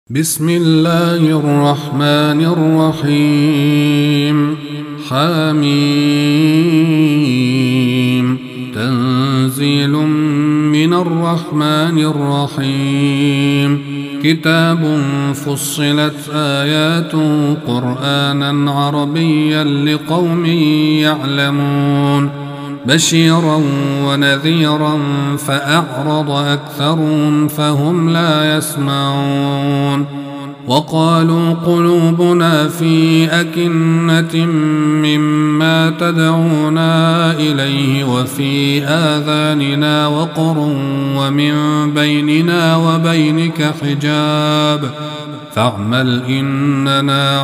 بسم الله الرحمن الرحيم. حميم. تنزيل من الرحمن الرحيم. كتاب فصلت آياته قرآنا عربيا لقوم يعلمون بشيرا ونذيرا فأعرض أكثرهم فهم لا يسمعون. وقالوا قلوبنا في أكنة مما تدعونا إليه وفي آذاننا وقر ومن بيننا وبينك حجاب فاعمل إننا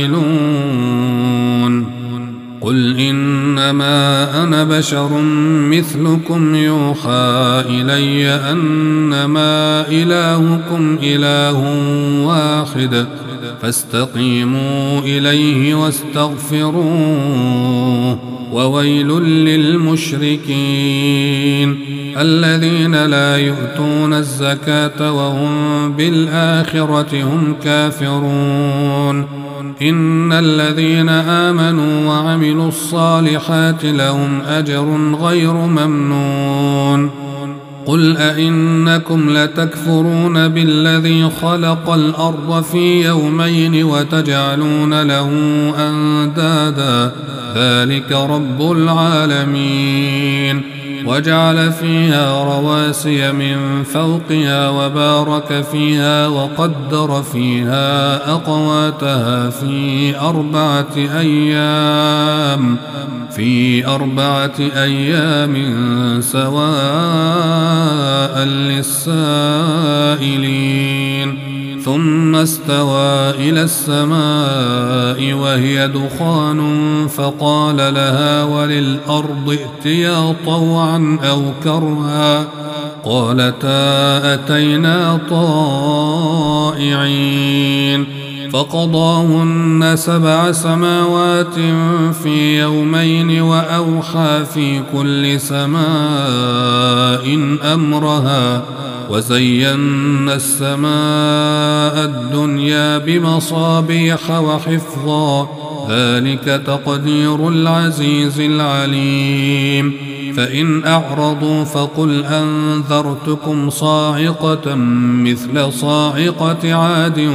عاملون. قل إنما أنا بشر مثلكم يوحى إلي أنما إلهكم إله واحد فاستقيموا إليه واستغفروه. وويل للمشركين الذين لا يؤتون الزكاة وهم بالآخرة هم كافرون. إن الذين آمنوا وعملوا الصالحات لهم أجر غير ممنون. قل أئنكم لتكفرون بالذي خلق الأرض في يومين وتجعلون له أندادا ذلك رب العالمين. وجعل فيها رواسي من فوقها وبارك فيها وقدر فيها أقواتها في أربعة أيام سواء للسائلين. ثم استوى إلى السماء وهي دخان فقال لها وللأرض ائتيا طوعا أو كرها قالتا أتينا طائعين. فقضاهن 7 سماوات في يومين وأوحى في كل سماء أمرها وزينا السماء الدنيا بمصابيح وحفظا ذلك تقدير العزيز العليم. فإن أعرضوا فقل أنذرتكم صاعقة مثل صاعقة عاد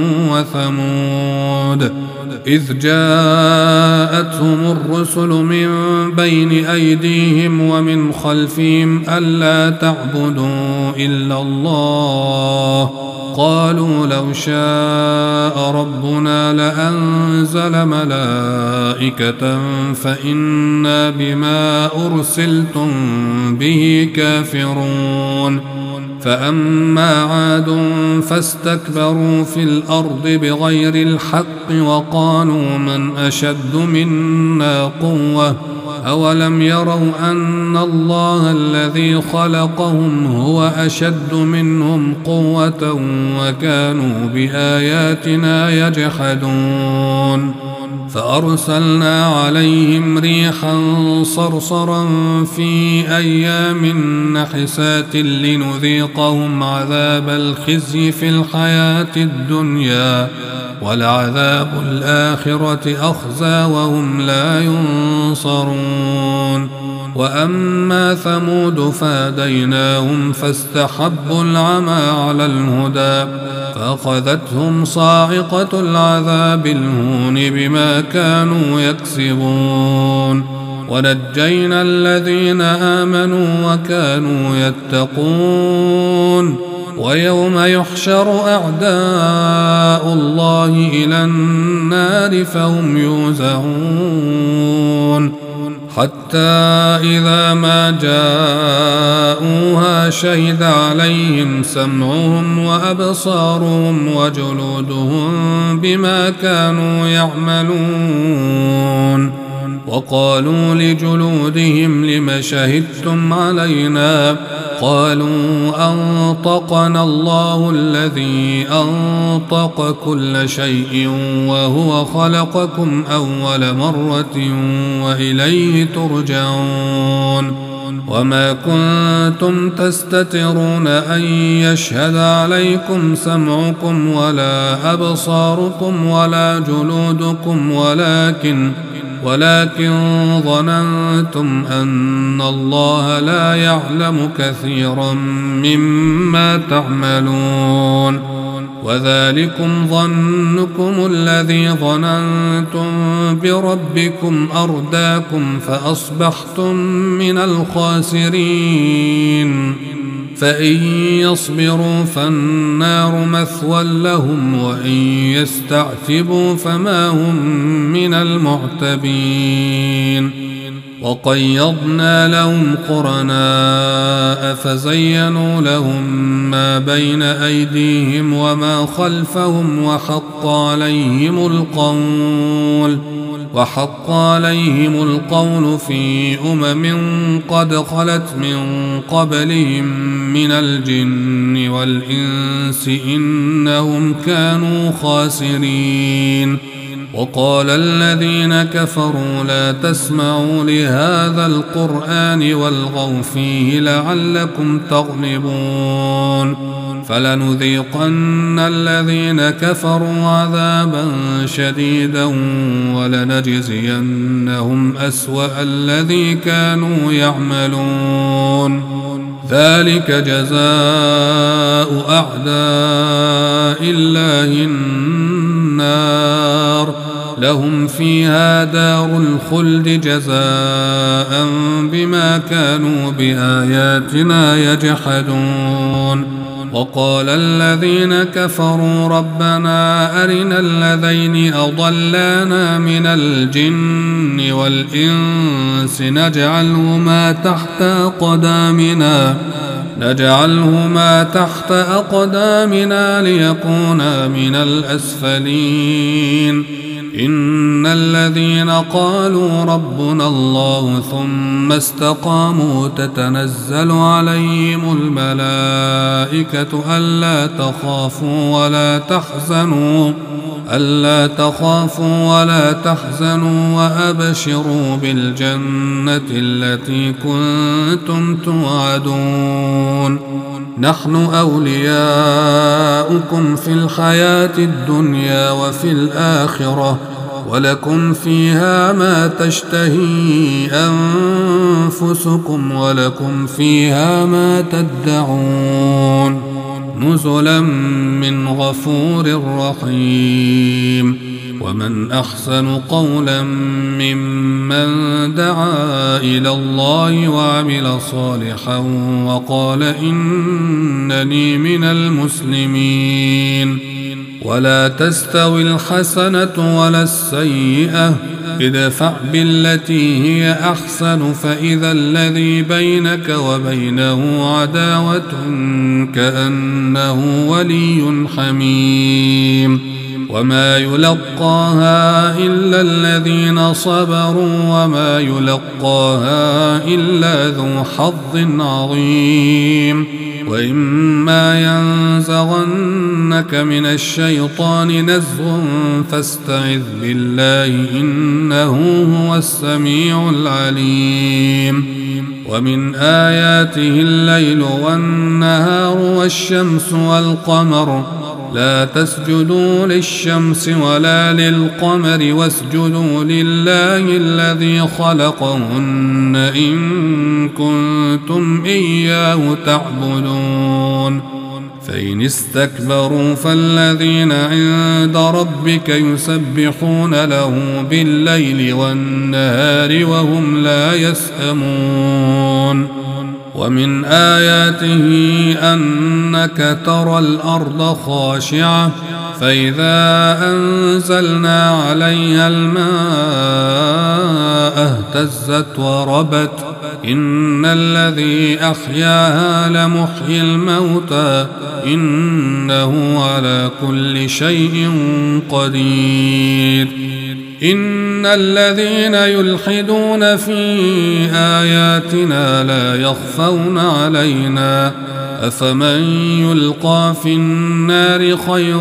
وثمود إذ جاءتهم الرسل من بين أيديهم ومن خلفهم ألا تعبدوا إلا الله قالوا لو شاء ربنا لأنزل ملائكة فإنا بما أرسلتم به كافرون. فأما عاد فاستكبروا في الأرض بغير الحق وقالوا من أشد منا قوة أولم يروا أن الله الذي خلقهم هو أشد منهم قوة وكانوا بآياتنا يجحدون. فأرسلنا عليهم ريحا صرصرا في أيام نحسات لنذيقهم عذاب الخزي في الحياة الدنيا ولعذاب الآخرة أخزى وهم لا ينصرون. وأما ثمود فهديناهم فاستحبوا العمى على الهدى فأخذتهم صاعقة العذاب الهون بما كانوا يكسبون. ونجينا الذين آمنوا وكانوا يتقون. ويوم يحشر أعداء الله إلى النار فهم يوزعون حتى إذا ما جاءوها شهد عليهم سمعهم وأبصارهم وجلودهم بما كانوا يعملون. وقالوا لجلودهم لم شهدتم علينا قالوا أنطقنا الله الذي أنطق كل شيء وهو خلقكم أول مرة وإليه ترجعون. وما كنتم تستترون أن يشهد عليكم سمعكم ولا أبصاركم ولا جلودكم ولكن ظننتم أن الله لا يعلم كثيرا مما تعملون وذلكم ظنكم الذي ظننتم بربكم أرداكم فأصبحتم من الخاسرين فإن يصبروا فالنار مثوى لهم وإن يستعتبوا فما هم من المعتبين وقيضنا لهم قرناء فزينوا لهم ما بين أيديهم وما خلفهم وحق عليهم القول في قد خلت من قبلهم من الجن والإنس إنهم كانوا خاسرين وقال الذين كفروا لا تسمعوا لهذا القرآن والغوا فيه لعلكم تغلبون فلنذيقن الذين كفروا عذابا شديدا ولنجزينهم أسوأ الذي كانوا يعملون ذلك جزاء أعداء الله النار لهم فيها دار الخلد جزاء بما كانوا بآياتنا يجحدون وقال الذين كفروا ربنا أرنا الذين أضلانا من الجن والإنس نجعلهما تحت أقدامنا ليكونا من الأسفلين إن الذين قالوا ربنا الله ثم استقاموا تتنزل عليهم الملائكة ألا تخافوا ولا تحزنوا وأبشروا بالجنة التي كنتم توعدون نحن أولياؤكم في الحياة الدنيا وفي الآخرة ولكم فيها ما تشتهي أنفسكم ولكم فيها ما تدعون نزلا من غفور رحيم ومن أحسن قولا ممن دعا إلى الله وعمل صالحا وقال إنني من المسلمين ولا تستوي الحسنة ولا السيئة ادفع بالتي هي أحسن فإذا الذي بينك وبينه عداوة كأنه ولي حميم وما يلقاها إلا الذين صبروا وما يلقاها إلا ذو حظ عظيم وإما ينزغنك من الشيطان نزغ فاستعذ بالله إنه هو السميع العليم ومن آياته الليل والنهار والشمس والقمر لا تسجدوا للشمس ولا للقمر واسجدوا لله الذي خلقهن إن كنتم إياه تعبدون فإن استكبروا فالذين عند ربك يسبحون له بالليل والنهار وهم لا يسأمون ومن آياته أنك ترى الأرض خاشعة فإذا أنزلنا عليها الماء اهتزت وربت إن الذي أحياها لمحيي الموتى إنه على كل شيء قدير إن الذين يلحدون في آياتنا لا يخفون علينا أفمن يلقى في النار خير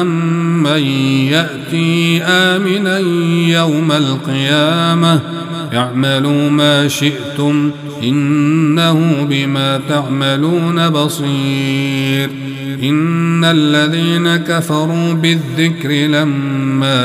أم من يأتي آمنا يوم القيامة اعملوا ما شئتم إنه بما تعملون بصير. إن الذين كفروا بالذكر لما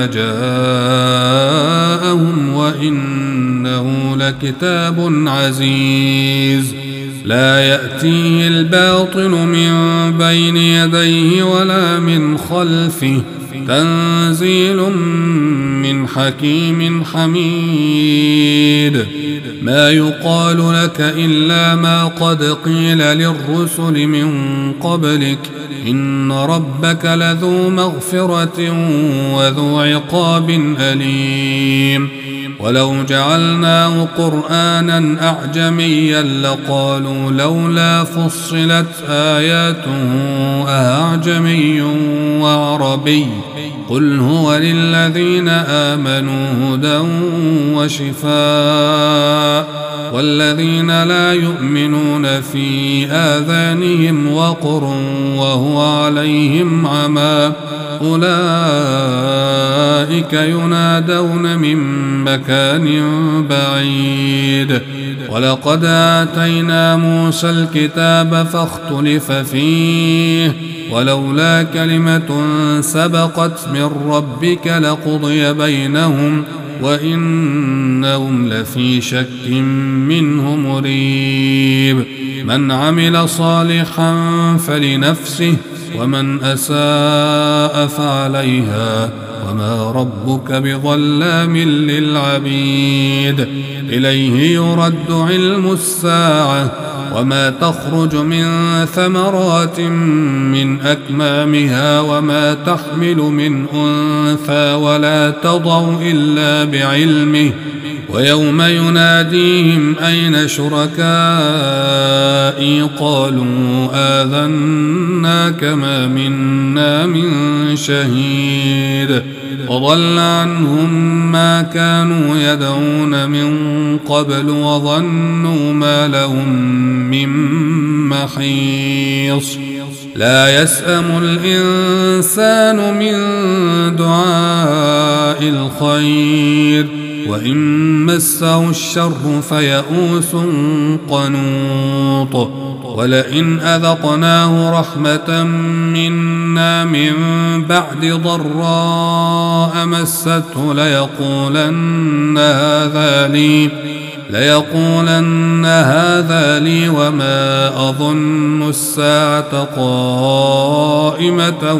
جاءهم وإنه لكتاب عزيز لا يأتيه الباطل من بين يديه ولا من خلفه تنزيل من حكيم حميد. ما يقال لك إلا ما قد قيل للرسل من قبلك إن ربك لذو مغفرة وذو عقاب أليم. ولو جعلناه قرآنا أعجميا لقالوا لولا فصلت آياته أعجمي وعربي قل هو للذين آمنوا هدى وشفاء والذين لا يؤمنون في آذانهم وقر وهو عليهم عمى أولئك ينادون من مكان بعيد. ولقد آتينا موسى الكتاب فاختلف فيه ولولا كلمة سبقت من ربك لقضي بينهم وإنهم لفي شك منه مريب. من عمل صالحا فلنفسه ومن أساء فعليها وما ربك بظلام للعبيد. إليه يرد علم الساعة وما تخرج من ثمرات من أكمامها وما تحمل من أنثى ولا تضع إلا بعلمه ويوم يناديهم أين شركائي قالوا آذناك ما منا من شهيد وضل عنهم ما كانوا يدعون من قبل وظنوا ما لهم من محيص. لا يسأم الإنسان من دعاء الخير وإن مسه الشر فيئوس قنوط. ولئن أذقناه رحمة منا من بعد ضراء مسته ليقولن هذا لي وما أظن الساعة قائمة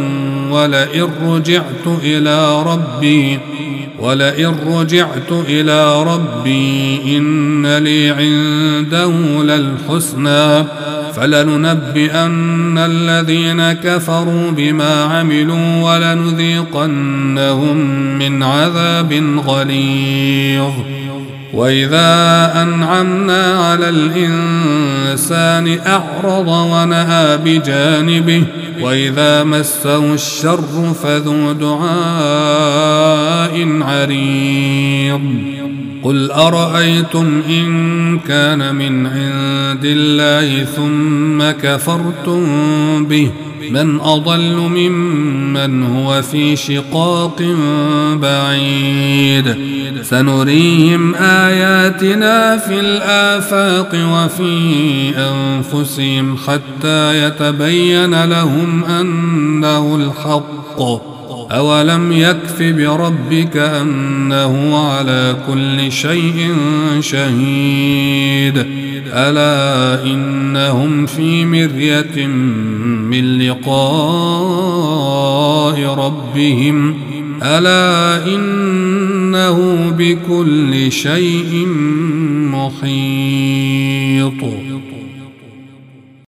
ولئن رجعت إلى ربي إن لي عنده للحسنى فلننبئن الذين كفروا بما عملوا ولنذيقنهم من عذاب غليظ. وإذا أنعمنا على الإنسان أعرض ونأى بجانبه وإذا مسه الشر فذو دعاء عريض. قل أرأيتم إن كان من عند الله ثم كفرتم به من أضل ممن هو في شقاق بعيد. سنريهم آياتنا في الآفاق وفي أنفسهم حتى يتبين لهم أنه الحق. أولم يكف بربك أنه على كل شيء شهيد. ألا إنهم في مرية من لقاء ربهم ألا إنه بكل شيء محيط.